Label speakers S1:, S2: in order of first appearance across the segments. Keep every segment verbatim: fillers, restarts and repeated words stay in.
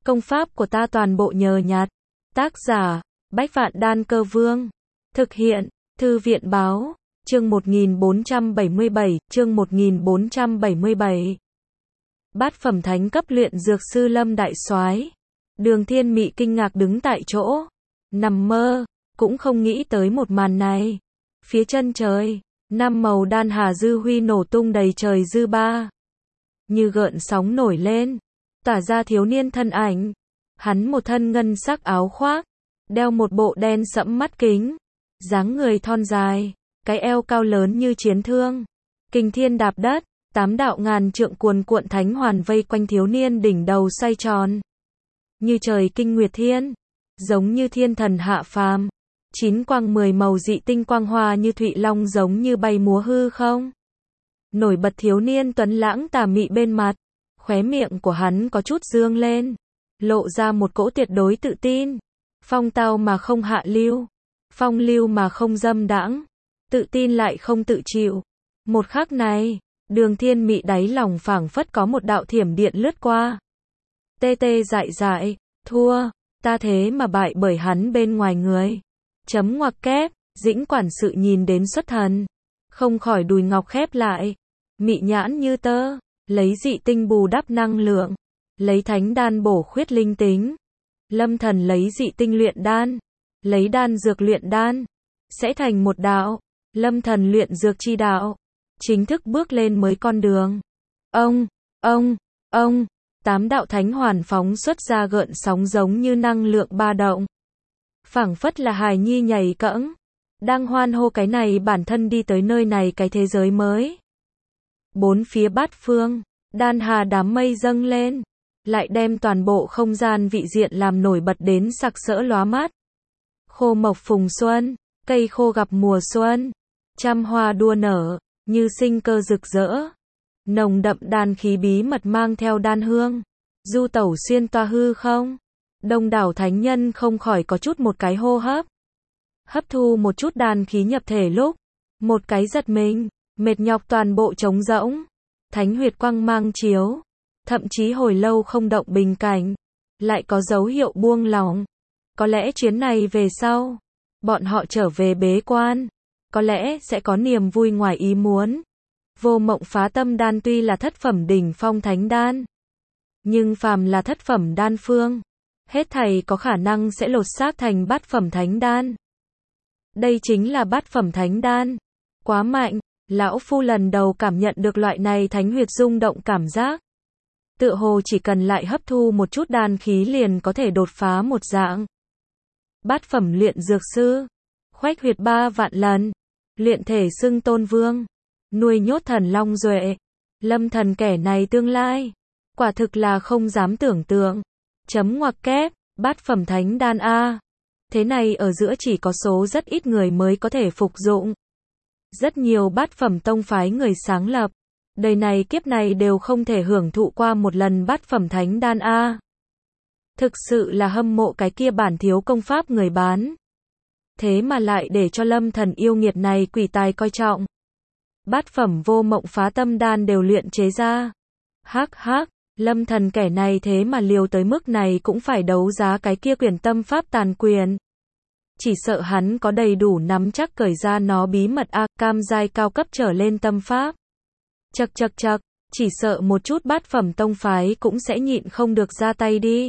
S1: Công pháp của ta toàn bộ nhờ nhặt. Tác giả, Bách Vạn Đan Cơ Vương. Thực hiện, Thư viện Báo. Chương một nghìn bốn trăm bảy mươi bảy, chương một nghìn bốn trăm bảy mươi bảy. Bát phẩm thánh cấp luyện dược sư Lâm Đại Soái. Đường Thiên Mị kinh ngạc đứng tại chỗ. Nằm mơ, cũng không nghĩ tới một màn này. Phía chân trời, năm màu đan hà dư huy nổ tung đầy trời dư ba. Như gợn sóng nổi lên, tỏa ra thiếu niên thân ảnh. Hắn một thân ngân sắc áo khoác, đeo một bộ đen sẫm mắt kính, dáng người thon dài, cái eo cao lớn như chiến thương. Kình thiên đạp đất, tám đạo ngàn trượng cuồn cuộn thánh hoàn vây quanh thiếu niên đỉnh đầu xoay tròn. Như trời kinh nguyệt thiên, giống như thiên thần hạ phàm. Chín quang mười màu dị tinh quang hoa như thụy long giống như bay múa hư không. Nổi bật thiếu niên tuấn lãng tà mị bên mặt, khóe miệng của hắn có chút dương lên, lộ ra một cỗ tuyệt đối tự tin. Phong tao mà không hạ lưu, phong lưu mà không dâm đãng, tự tin lại không tự chịu. Một khắc này, Đường Thiên Mị đáy lòng phảng phất có một đạo thiểm điện lướt qua. Tê tê dại dại, thua, ta thế mà bại bởi hắn bên ngoài người. Chấm ngoặc kép, Dĩnh quản sự nhìn đến xuất thần, không khỏi đùi ngọc khép lại. Mị nhãn như tơ, lấy dị tinh bù đắp năng lượng, lấy thánh đan bổ khuyết linh tính. Lâm Thần lấy dị tinh luyện đan, lấy đan dược luyện đan, sẽ thành một đạo. Lâm Thần luyện dược chi đạo, chính thức bước lên mới con đường. Ông, ông, ông, tám đạo thánh hoàn phóng xuất ra gợn sóng giống như năng lượng ba động. Phảng phất là hài nhi nhảy cẫng, đang hoan hô cái này bản thân đi tới nơi này cái thế giới mới. Bốn phía bát phương, đan hà đám mây dâng lên, lại đem toàn bộ không gian vị diện làm nổi bật đến sặc sỡ lóa mắt. Khô mộc phùng xuân, cây khô gặp mùa xuân, trăm hoa đua nở, như sinh cơ rực rỡ. Nồng đậm đan khí bí mật mang theo đan hương, du tẩu xuyên toa hư không. Đông đảo thánh nhân không khỏi có chút một cái hô hấp. Hấp thu một chút đan khí nhập thể lúc, một cái giật mình, mệt nhọc toàn bộ trống rỗng. Thánh huyệt quang mang chiếu, thậm chí hồi lâu không động bình cảnh, lại có dấu hiệu buông lỏng. Có lẽ chuyến này về sau, bọn họ trở về bế quan, có lẽ sẽ có niềm vui ngoài ý muốn. Vô Mộng Phá Tâm Đan tuy là thất phẩm đỉnh phong thánh đan, nhưng phàm là thất phẩm đan phương, hết thảy có khả năng sẽ lột xác thành bát phẩm thánh đan. Đây chính là bát phẩm thánh đan. Quá mạnh, lão phu lần đầu cảm nhận được loại này thánh huyệt rung động cảm giác. Tựa hồ chỉ cần lại hấp thu một chút đan khí liền có thể đột phá một dạng. Bát phẩm luyện dược sư, khoách huyệt ba vạn lần, luyện thể xưng tôn vương, nuôi nhốt thần long duệ. Lâm Thần kẻ này tương lai, quả thực là không dám tưởng tượng. Chấm ngoặc kép, bát phẩm thánh đan A. Thế này ở giữa chỉ có số rất ít người mới có thể phục dụng. Rất nhiều bát phẩm tông phái người sáng lập, đời này kiếp này đều không thể hưởng thụ qua một lần bát phẩm thánh đan A. Thực sự là hâm mộ cái kia bản thiếu công pháp người bán. Thế mà lại để cho Lâm Thần yêu nghiệt này quỷ tài coi trọng. Bát phẩm Vô Mộng Phá Tâm Đan đều luyện chế ra. Hắc hắc, Lâm Thần kẻ này thế mà liều tới mức này cũng phải đấu giá cái kia quyển tâm pháp tàn quyền. Chỉ sợ hắn có đầy đủ nắm chắc cởi ra nó bí mật a, cam giai cao cấp trở lên tâm pháp. Chậc chậc chậc, chỉ sợ một chút bát phẩm tông phái cũng sẽ nhịn không được ra tay đi.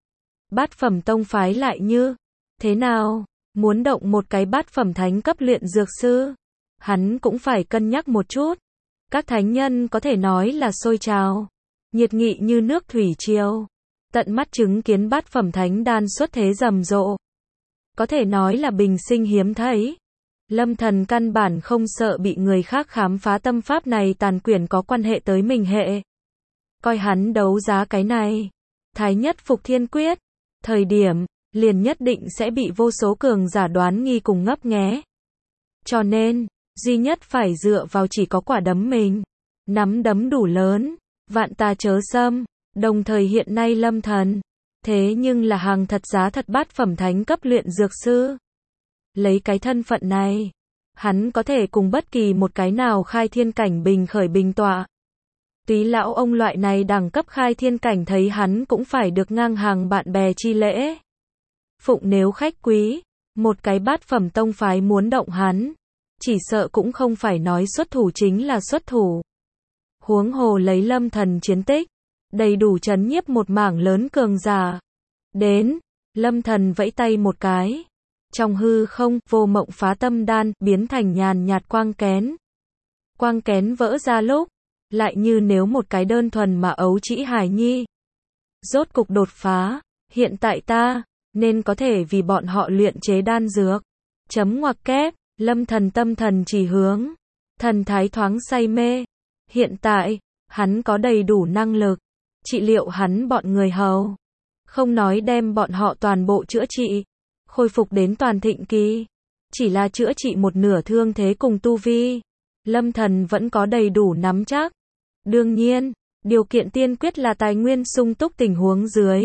S1: Bát phẩm tông phái lại như thế nào, muốn động một cái bát phẩm thánh cấp luyện dược sư, hắn cũng phải cân nhắc một chút. Các thánh nhân có thể nói là sôi trào, nhiệt nghị như nước thủy triều, tận mắt chứng kiến bát phẩm thánh đan xuất thế rầm rộ. Có thể nói là bình sinh hiếm thấy. Lâm Thần căn bản không sợ bị người khác khám phá tâm pháp này tàn quyền có quan hệ tới mình hệ. Coi hắn đấu giá cái này, thái nhất phục thiên quyết, thời điểm, liền nhất định sẽ bị vô số cường giả đoán nghi cùng ngấp nghé. Cho nên, duy nhất phải dựa vào chỉ có quả đấm mình. Nắm đấm đủ lớn, vạn ta chớ xâm, đồng thời hiện nay Lâm Thần, thế nhưng là hàng thật giá thật bát phẩm thánh cấp luyện dược sư. Lấy cái thân phận này, hắn có thể cùng bất kỳ một cái nào khai thiên cảnh bình khởi bình tọa. Túy lão ông loại này đẳng cấp khai thiên cảnh thấy hắn cũng phải được ngang hàng bạn bè chi lễ. Phụng nếu khách quý, một cái bát phẩm tông phái muốn động hắn, chỉ sợ cũng không phải nói xuất thủ chính là xuất thủ. Huống hồ lấy Lâm Thần chiến tích, đầy đủ trấn nhiếp một mảng lớn cường giả. Đến, Lâm Thần vẫy tay một cái. Trong hư không, vô mộng phá tâm đan, biến thành nhàn nhạt quang kén. Quang kén vỡ ra lúc, lại như nếu một cái đơn thuần mà ấu trĩ hài nhi. Rốt cục đột phá, hiện tại ta, nên có thể vì bọn họ luyện chế đan dược. Chấm ngoặc kép, Lâm Thần tâm thần chỉ hướng. Thần thái thoáng say mê. Hiện tại, hắn có đầy đủ năng lực. Trị liệu hắn bọn người hầu. Không nói đem bọn họ toàn bộ chữa trị. Khôi phục đến toàn thịnh kỳ. Chỉ là chữa trị một nửa thương thế cùng tu vi. Lâm Thần vẫn có đầy đủ nắm chắc. Đương nhiên, điều kiện tiên quyết là tài nguyên sung túc tình huống dưới.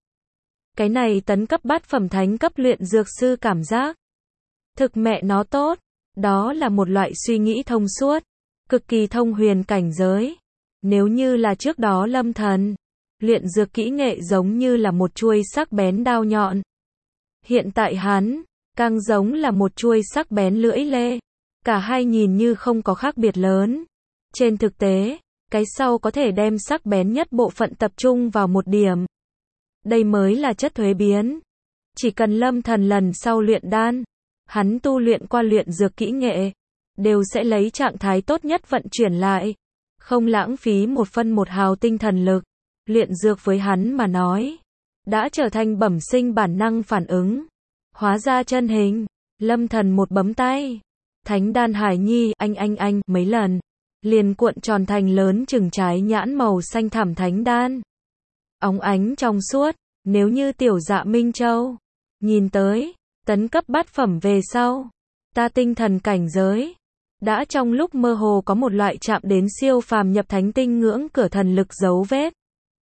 S1: Cái này tấn cấp bát phẩm thánh cấp luyện dược sư cảm giác. Thực mẹ nó tốt. Đó là một loại suy nghĩ thông suốt. Cực kỳ thông huyền cảnh giới. Nếu như là trước đó Lâm Thần, luyện dược kỹ nghệ giống như là một chuôi sắc bén đao nhọn. Hiện tại hắn, càng giống là một chuôi sắc bén lưỡi lê. Cả hai nhìn như không có khác biệt lớn. Trên thực tế, cái sau có thể đem sắc bén nhất bộ phận tập trung vào một điểm. Đây mới là chất thuế biến. Chỉ cần Lâm Thần lần sau luyện đan, hắn tu luyện qua luyện dược kỹ nghệ, đều sẽ lấy trạng thái tốt nhất vận chuyển lại. Không lãng phí một phân một hào tinh thần lực. Luyện dược với hắn mà nói, đã trở thành bẩm sinh bản năng phản ứng. Hóa ra chân hình, Lâm Thần một bấm tay. Thánh đan hải nhi, anh anh anh, mấy lần. Liền cuộn tròn thành lớn chừng trái nhãn màu xanh thẳm thánh đan. Óng ánh trong suốt, nếu như tiểu dạ Minh Châu. Nhìn tới, tấn cấp bát phẩm về sau. Ta tinh thần cảnh giới. Đã trong lúc mơ hồ có một loại chạm đến siêu phàm nhập thánh tinh ngưỡng cửa thần lực dấu vết.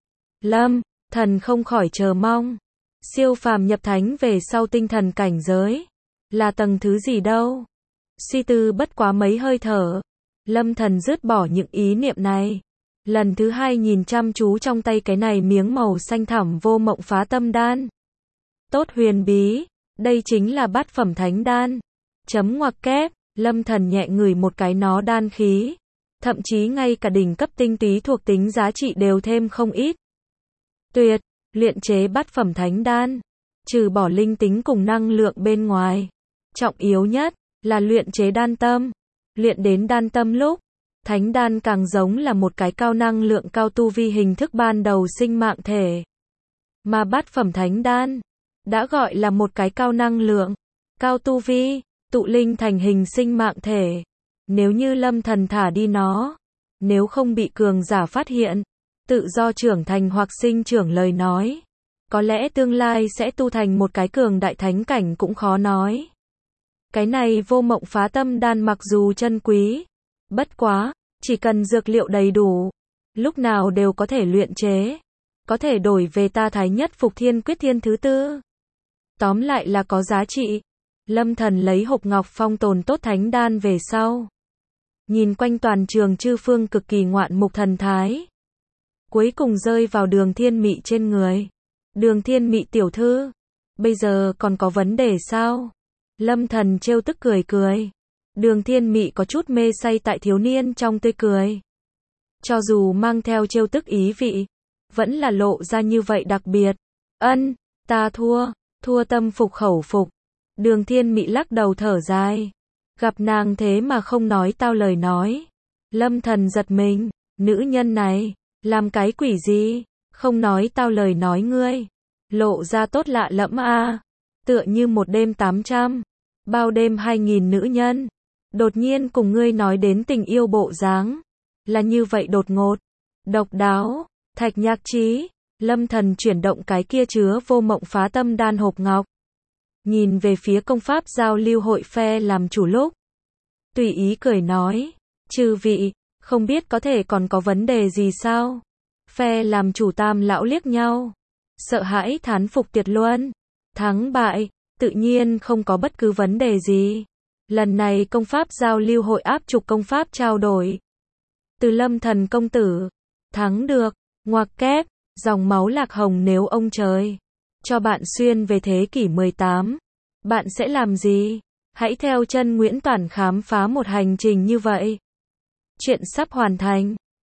S1: Lâm, thần không khỏi chờ mong. Siêu phàm nhập thánh về sau tinh thần cảnh giới. Là tầng thứ gì đâu? Suy tư bất quá mấy hơi thở. Lâm Thần dứt bỏ những ý niệm này. Lần thứ hai nhìn chăm chú trong tay cái này miếng màu xanh thẳm vô mộng phá tâm đan. Tốt huyền bí. Đây chính là bát phẩm thánh đan. Chấm ngoặc kép. Lâm Thần nhẹ ngửi một cái nó đan khí. Thậm chí ngay cả đỉnh cấp tinh túy thuộc tính giá trị đều thêm không ít. Tuyệt. Luyện chế bát phẩm thánh đan. Trừ bỏ linh tính cùng năng lượng bên ngoài. Trọng yếu nhất là luyện chế đan tâm. Luyện đến đan tâm lúc, thánh đan càng giống là một cái cao năng lượng cao tu vi hình thức ban đầu sinh mạng thể. Mà bát phẩm thánh đan, đã gọi là một cái cao năng lượng, cao tu vi, tụ linh thành hình sinh mạng thể. Nếu như Lâm Thần thả đi nó, nếu không bị cường giả phát hiện, tự do trưởng thành hoặc sinh trưởng lời nói, có lẽ tương lai sẽ tu thành một cái cường đại thánh cảnh cũng khó nói. Cái này vô mộng phá tâm đan mặc dù chân quý, bất quá, chỉ cần dược liệu đầy đủ, lúc nào đều có thể luyện chế, có thể đổi về ta thái nhất phục thiên quyết thiên thứ tư. Tóm lại là có giá trị. Lâm Thần lấy hộp ngọc phong tồn tốt thánh đan về sau. Nhìn quanh toàn trường chư phương cực kỳ ngoạn mục thần thái. Cuối cùng rơi vào Đường Thiên Mị trên người. Đường Thiên Mị tiểu thư, bây giờ còn có vấn đề sao? Lâm Thần trêu tức cười cười. Đường Thiên Mị có chút mê say tại thiếu niên trong tươi cười. Cho dù mang theo trêu tức ý vị, vẫn là lộ ra như vậy đặc biệt. Ân, ta thua, thua tâm phục khẩu phục. Đường Thiên Mị lắc đầu thở dài. Gặp nàng thế mà không nói tao lời nói. Lâm Thần giật mình, nữ nhân này, làm cái quỷ gì, không nói tao lời nói ngươi. Lộ ra tốt lạ lẫm a, à. Tựa như một đêm tám trăm, bao đêm hai nghìn nữ nhân. Đột nhiên cùng ngươi nói đến tình yêu bộ dáng. Là như vậy đột ngột, độc đáo, Thạch Nhạc Trí. Lâm Thần chuyển động cái kia chứa vô mộng phá tâm đan hộp ngọc. Nhìn về phía công pháp giao lưu hội phe làm chủ lúc. Tùy ý cười nói. Chư vị, không biết có thể còn có vấn đề gì sao? Phe làm chủ tam lão liếc nhau. Sợ hãi thán phục tuyệt luân. Thắng bại, tự nhiên không có bất cứ vấn đề gì. Lần này công pháp giao lưu hội áp trục công pháp trao đổi. Từ Lâm Thần công tử, thắng được, ngoặc kép, dòng máu lạc hồng nếu ông trời cho bạn xuyên về thế kỷ mười tám, bạn sẽ làm gì? Hãy theo chân Nguyễn Toản khám phá một hành trình như vậy. Chuyện sắp hoàn thành.